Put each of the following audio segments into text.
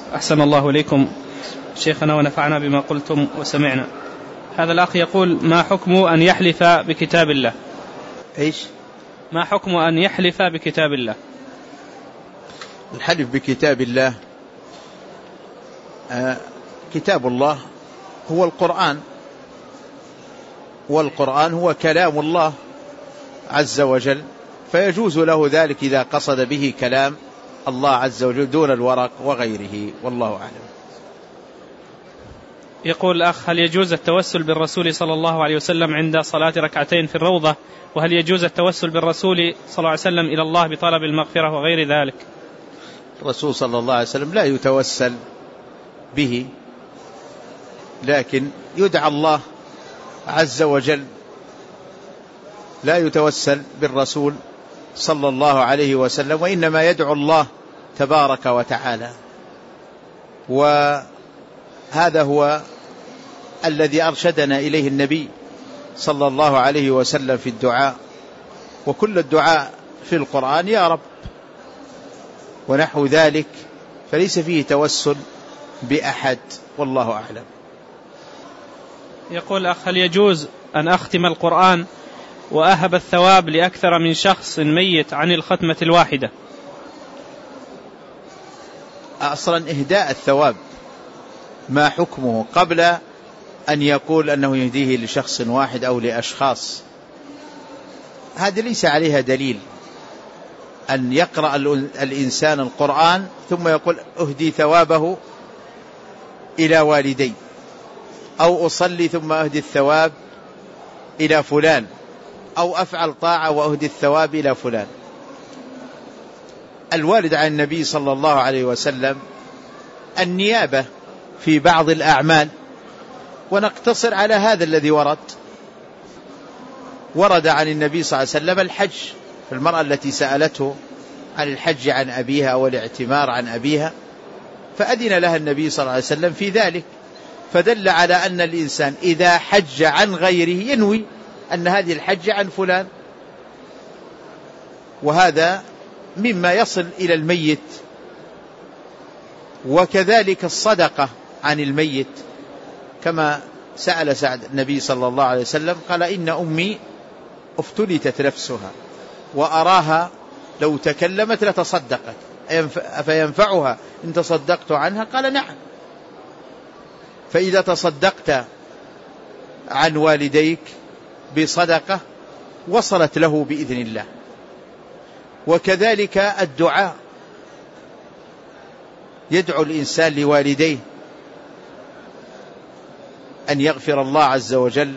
أحسن الله إليكم شيخنا ونفعنا بما قلتم وسمعنا. هذا الأخ يقول: ما حكم أن يحلف بكتاب الله؟ إيش؟ ما حكم أن يحلف بكتاب الله؟ الحلف بكتاب الله، كتاب الله هو القرآن، والقرآن هو كلام الله عز وجل، فيجوز له ذلك إذا قصد به كلام الله عز وجل دون الورق وغيره، والله أعلم. يقول الأخ: هل يجوز التوسل بالرسول صلى الله عليه وسلم عند صلاة ركعتين في الروضة؟ وهل يجوز التوسل بالرسول صلى الله عليه وسلم إلى الله بطلب المغفرة وغير ذلك؟ الرسول صلى الله عليه وسلم لا يتوسل به، لكن يدعى الله عز وجل، لا يتوسل بالرسول صلى الله عليه وسلم، وإنما يدعو الله تبارك وتعالى. وهذا هو الذي أرشدنا إليه النبي صلى الله عليه وسلم في الدعاء، وكل الدعاء في القرآن يا رب ونحو ذلك، فليس فيه توسل بأحد، والله أعلم. يقول أخ: هل يجوز أن أختم القرآن وأهب الثواب لأكثر من شخص ميت عن الختمة الواحدة؟ أصلا إهداء الثواب ما حكمه قبل أن يقول أنه يهديه لشخص واحد أو لأشخاص؟ هذا ليس عليها دليل، أن يقرأ الإنسان القرآن ثم يقول أهدي ثوابه إلى والدي، أو أصلي ثم أهدي الثواب إلى فلان، أو أفعل طاعة وأهدي الثواب إلى فلان. الوارد عن النبي صلى الله عليه وسلم النيابة في بعض الأعمال، ونقتصر على هذا الذي ورد عن النبي صلى الله عليه وسلم الحج، المرأة التي سألته عن الحج عن أبيها أو الاعتمار عن أبيها، فأذن لها النبي صلى الله عليه وسلم في ذلك، فدل على أن الإنسان إذا حج عن غيره ينوي أن هذه الحج عن فلان، وهذا مما يصل إلى الميت. وكذلك الصدقة عن الميت، كما سأل سعد النبي صلى الله عليه وسلم قال: إن أمي افتلتت نفسها وأراها لو تكلمت لتصدقت، فينفعها إن تصدقت عنها؟ قال: نعم. فإذا تصدقت عن والديك بصدقة وصلت له بإذن الله. وكذلك الدعاء، يدعو الإنسان لوالديه أن يغفر الله عز وجل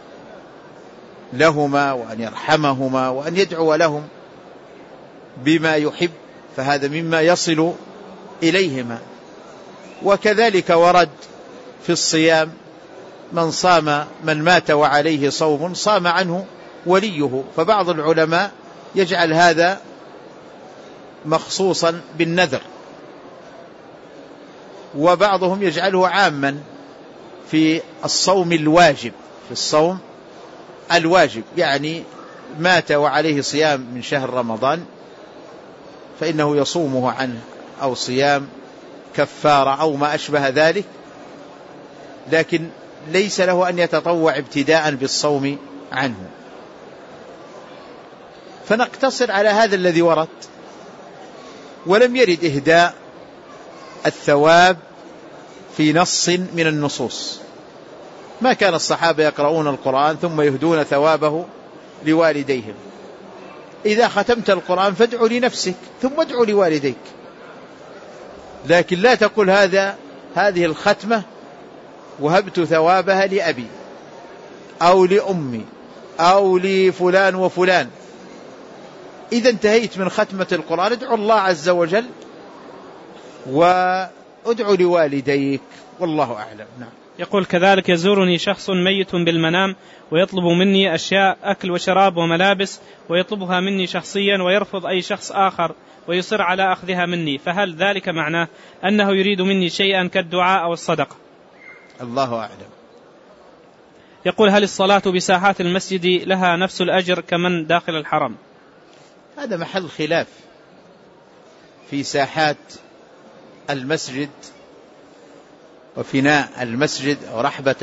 لهما وأن يرحمهما وأن يدعو لهم بما يحب، فهذا مما يصل إليهما. وكذلك ورد في الصيام: من مات وعليه صوم صام عنه وليه. فبعض العلماء يجعل هذا مخصوصا بالنذر، وبعضهم يجعله عاما في الصوم الواجب، في الصوم الواجب، يعني مات وعليه صيام من شهر رمضان فإنه يصومه عنه، أو صيام كفارة أو ما أشبه ذلك، لكن ليس له أن يتطوع ابتداء بالصوم عنه. فنقتصر على هذا الذي ورد، ولم يرد إهداء الثواب في نص من النصوص. ما كان الصحابة يقرؤون القرآن ثم يهدون ثوابه لوالديهم. إذا ختمت القرآن فادعو لنفسك ثم ادعو لوالديك، لكن لا تقول هذه الختمة وهبت ثوابها لأبي أو لأمي أو لفلان وفلان. إذا انتهيت من ختمة القرآن ادعو الله عز وجل وادعو لوالديك، والله أعلم. نعم. يقول: كذلك يزورني شخص ميت بالمنام ويطلب مني أشياء أكل وشراب وملابس، ويطلبها مني شخصيا ويرفض أي شخص آخر ويصر على أخذها مني، فهل ذلك معناه أنه يريد مني شيئا كالدعاء أو الصدقة؟ الله أعلم. يقول: هل الصلاة بساحات المسجد لها نفس الأجر كمن داخل الحرم؟ هذا محل خلاف في ساحات المسجد وفناء المسجد أو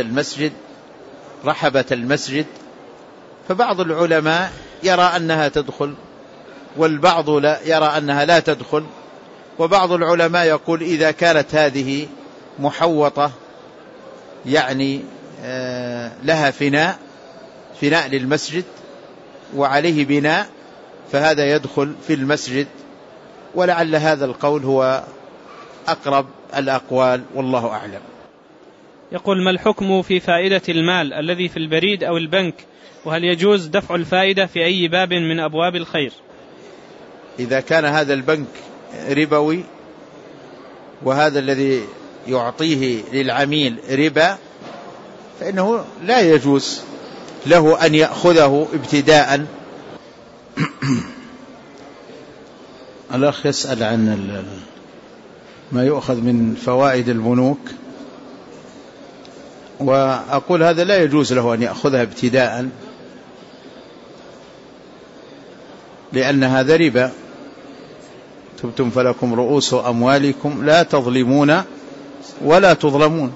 رحبة المسجد، فبعض العلماء يرى أنها تدخل، والبعض لا يرى أنها لا تدخل، وبعض العلماء يقول إذا كانت هذه محوطة يعني لها فناء للمسجد وعليه بناء، فهذا يدخل في المسجد، ولعل هذا القول هو أقرب الأقوال، والله أعلم. يقول: ما الحكم في فائدة المال الذي في البريد أو البنك، وهل يجوز دفع الفائدة في أي باب من أبواب الخير؟ إذا كان هذا البنك ربوي وهذا الذي يعطيه للعميل ربا، فإنه لا يجوز له أن يأخذه ابتداء. الأخ يسأل عن ما يؤخذ من فوائد البنوك، وأقول هذا لا يجوز له أن يأخذها ابتداء، لأن هذا ربا. تبتم فلكم رؤوس أموالكم لا تظلمون ولا تظلمون،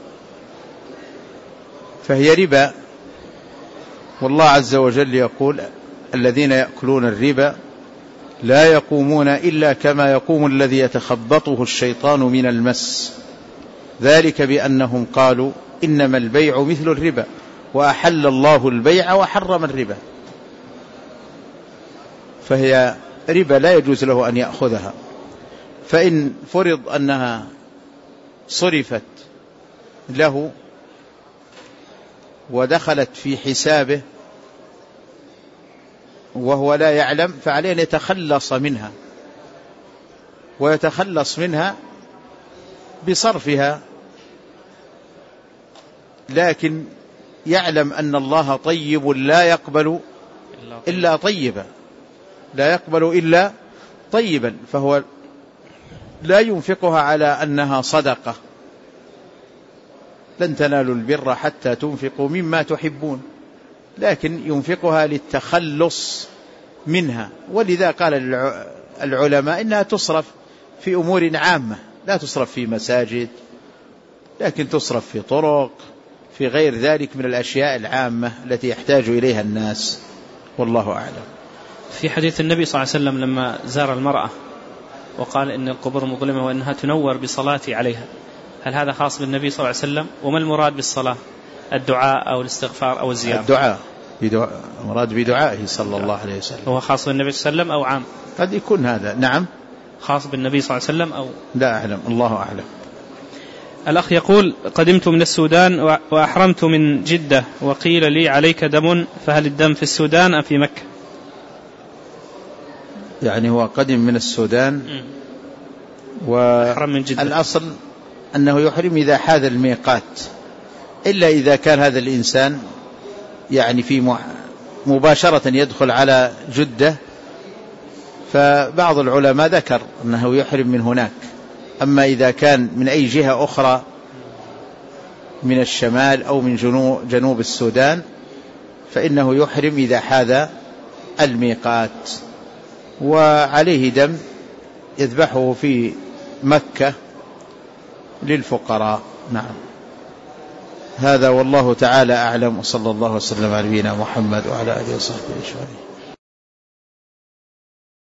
فهي ربا. والله عز وجل يقول: الذين يأكلون الربا لا يقومون إلا كما يقوم الذي يتخبطه الشيطان من المس، ذلك بأنهم قالوا إنما البيع مثل الربا وأحل الله البيع وحرم الربا. فهي ربا لا يجوز له أن يأخذها. فإن فرض أنها صرفت له ودخلت في حسابه وهو لا يعلم، فعليه أن يتخلص منها، ويتخلص منها بصرفها، لكن يعلم أن الله طيب لا يقبل إلا طيبا، لا يقبل إلا طيبا، فهو لا ينفقها على أنها صدقة. لن تنالوا البر حتى تنفقوا مما تحبون، لكن ينفقها للتخلص منها. ولذا قال العلماء إنها تصرف في أمور عامة، لا تصرف في مساجد، لكن تصرف في طرق، في غير ذلك من الأشياء العامة التي يحتاج إليها الناس، والله أعلم. في حديث النبي صلى الله عليه وسلم لما زار المرأة وقال إن القبور مظلمة وإنها تنور بصلاتي عليها، هل هذا خاص بالنبي صلى الله عليه وسلم؟ وما المراد بالصلاة؟ الدعاء أو الاستغفار أو الزيارة؟ الدعاء، مراد بدعائه صلى الله عليه وسلم. هو خاص بالنبي صلى الله عليه وسلم أو عام؟ قد يكون هذا، نعم، خاص بالنبي صلى الله عليه وسلم أو لا أعلم، الله أعلم. الأخ يقول: قدمت من السودان وأحرمت من جدة، وقيل لي عليك دم، فهل الدم في السودان أم في مكة؟ يعني هو قدم من السودان وأحرم من جدة. الأصل أنه يحرم إذا حاذ الميقات، إلا إذا كان هذا الإنسان يعني في مباشرة يدخل على جدة، فبعض العلماء ذكر أنه يحرم من هناك. أما إذا كان من أي جهة أخرى من الشمال أو من جنوب السودان، فإنه يحرم إذا حاذ الميقات، وعليه دم يذبحه في مكة للفقراء. نعم، هذا والله تعالى أعلم، وصلى الله وسلم على نبينا محمد وعلى آله وصحبه أجمعين.